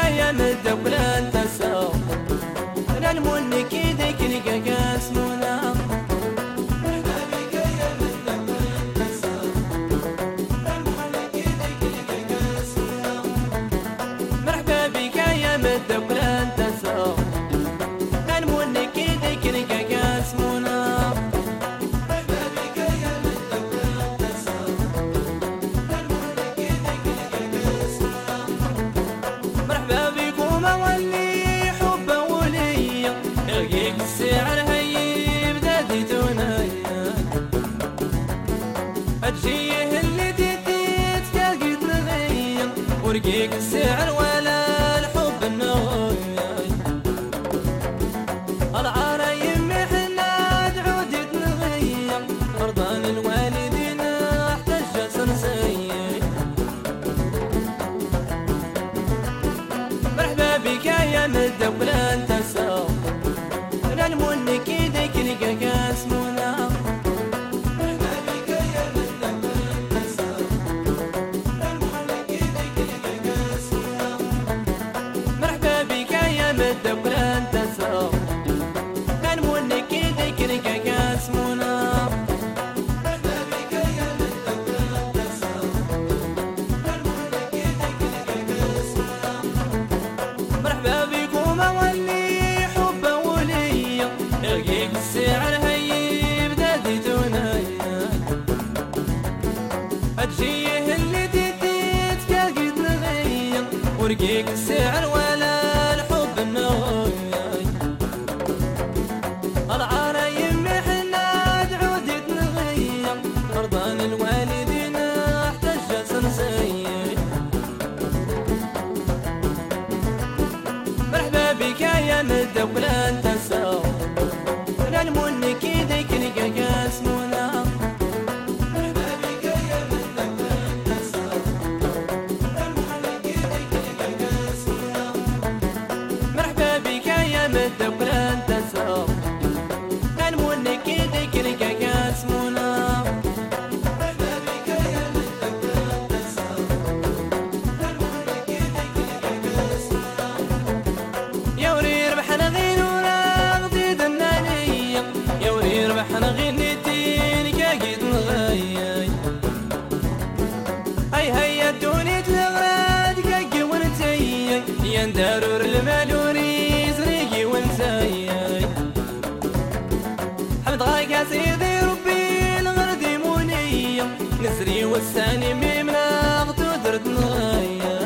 يا مدبلا تساو انا المونك يديك لقاك اسمونا مرحبا بك يا مدبلا تساو انا المونك يديك لقاك اسمونا مرحبا بكم اولي حب ولي رقيق السعر هي بدادي تنايا اجيه اللي ديتيت تلقيت نغير ورقيق السعر ولا الحب النغير العرايم محناد عودت نغير مرضان الوالدين احتج سنسير مرحبا بك يا مدبلا تساو انا المونك يديك لقاك اسمونا مرحبا بك يا مدبلا تساو انا المونك يديك لقاك اسمونا مرحبا بك يا مدبلا تساو انا المونك يديك لقاك اسمونا مرحبا بكم اولي حب ولي رقيق السعر هي بدادي تنايا اجيه اللي ديتيت تلقيت نغير ورقيق السعر ولا الحب النغير العرايم محناد عودت نغير مرضان الوالدين احتج سنسير مرحبا بك يا مدبلا تساو انا المونك يديك لقاك اسمونا مرحبا بك يا مدبلا تساو انا المونك يديك لقاك اسمونا مرحبا بك يا مدبلا تساو انا المونك يديك لقاك اسمونا مرحبا بك يا مدبلا تساو انا المونك يديك لقاك اسمونا يا ورير بحنا غين ولا غديد النانية يا ورير بحنا غنيتين كاقيد نغايا اي هيا دوني تلغراد كاقي ونتايا يا ندارور المالوري زريقي ونسايا حمد غاك يا سيدي ربي الغردي مونية نسري والثاني ميمنا غتودرد نغايا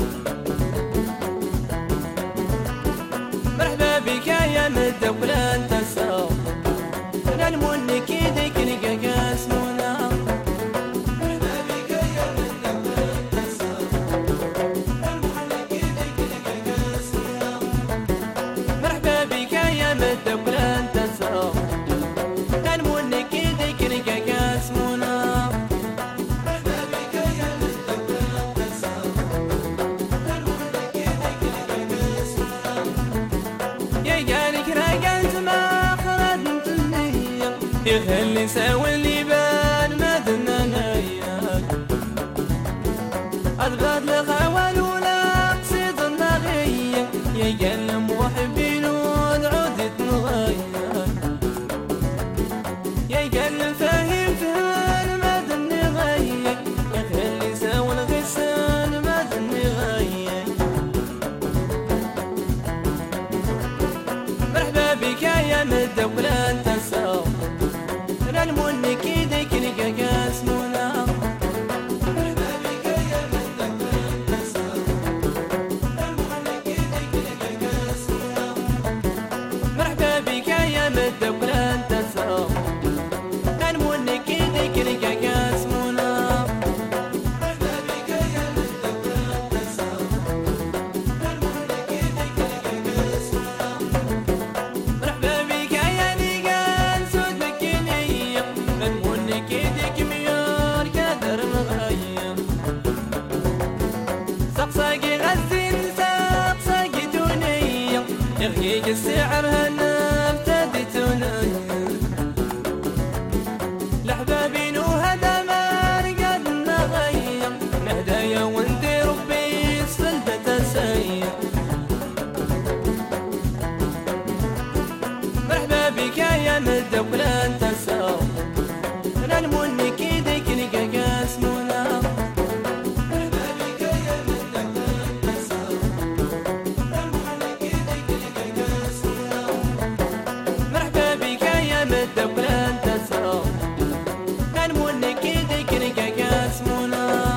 مرحبا بك يا مدبلا تساو انا المونك يديك لقاك اسمونا مرحبا بك يا مدبلا تساو انا المونك يديك لقاك اسمونا مرحبا بك يا مدبلا تساو انا المونك يديك لقاك اسمونا مرحبا بك يا مدبلا تساو انا المونك يديك لقاك اسمونا يا قالك راقلت ما خرجت النية يخلي ساوي اللي بان ما دنا نايا أضغط لخوال ولا قصيد النغية يا قال محبين ودعودت نغيا يا قال فاهم فهان ما دني غيا يخلي ساوي الغسان ما دني غيا مرحبا بك يا مدبلا تساو انا المونك يديك لقاك اسمونا مرحبا بك يا مدبلا تساو انا المونك يديك لقاك اسمونا مرحبا بك يا مدبلا تساو انا المونك يديك لقاك اسمونا مرحبا بك يا مدبلا تساو انا المونك يديك لقاك اسمونا مرحبا بك يا نيقان سود مكينية المونك يديك ميار قادر نغير سقساقي غزين سقساقي دونية يرقيق السعر هنا ابتدي تنايا لحبابين وهذا ما رقد نغير نهدايا وندي ربي سفلدة سير مدوكلا انت ساو نالموني كيدك نقا اسمونا مرحبا بك يا مدوكلا انت ساو نالموني كيدك نقا اسمونا مرحبا بك يا مدوكلا انت ساو نالموني كيدك نقا اسمونا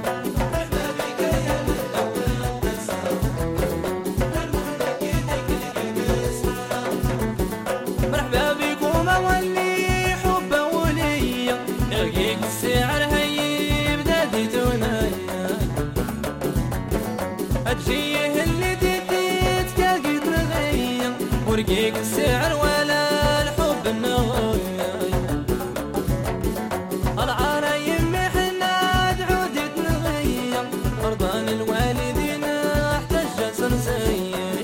السعر هيب دادي تونايا أتجيه اللي تديت كاقيد نغيا ورقيق السعر ولا الحب النغايا العرايم محناد عودت نغيا أرضان الوالدين احتج سنسيا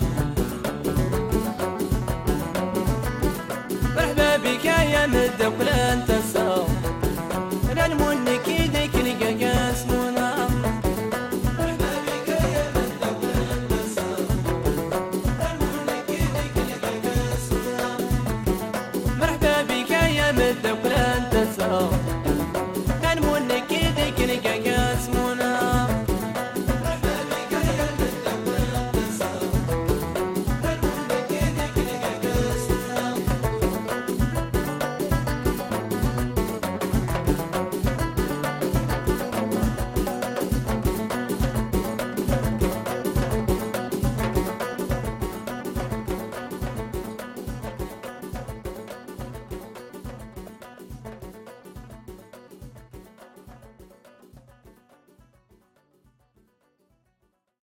مرحبا بك يا مدوكلا انت ساو نالموني كيدك نقا اسمونا مرحبا بك يا مدوكلا انت ساو نالموني كيدك نقا اسمونا مرحبا بك يا مدوكلا انت ساو نالموني كيدك نقا اسمونا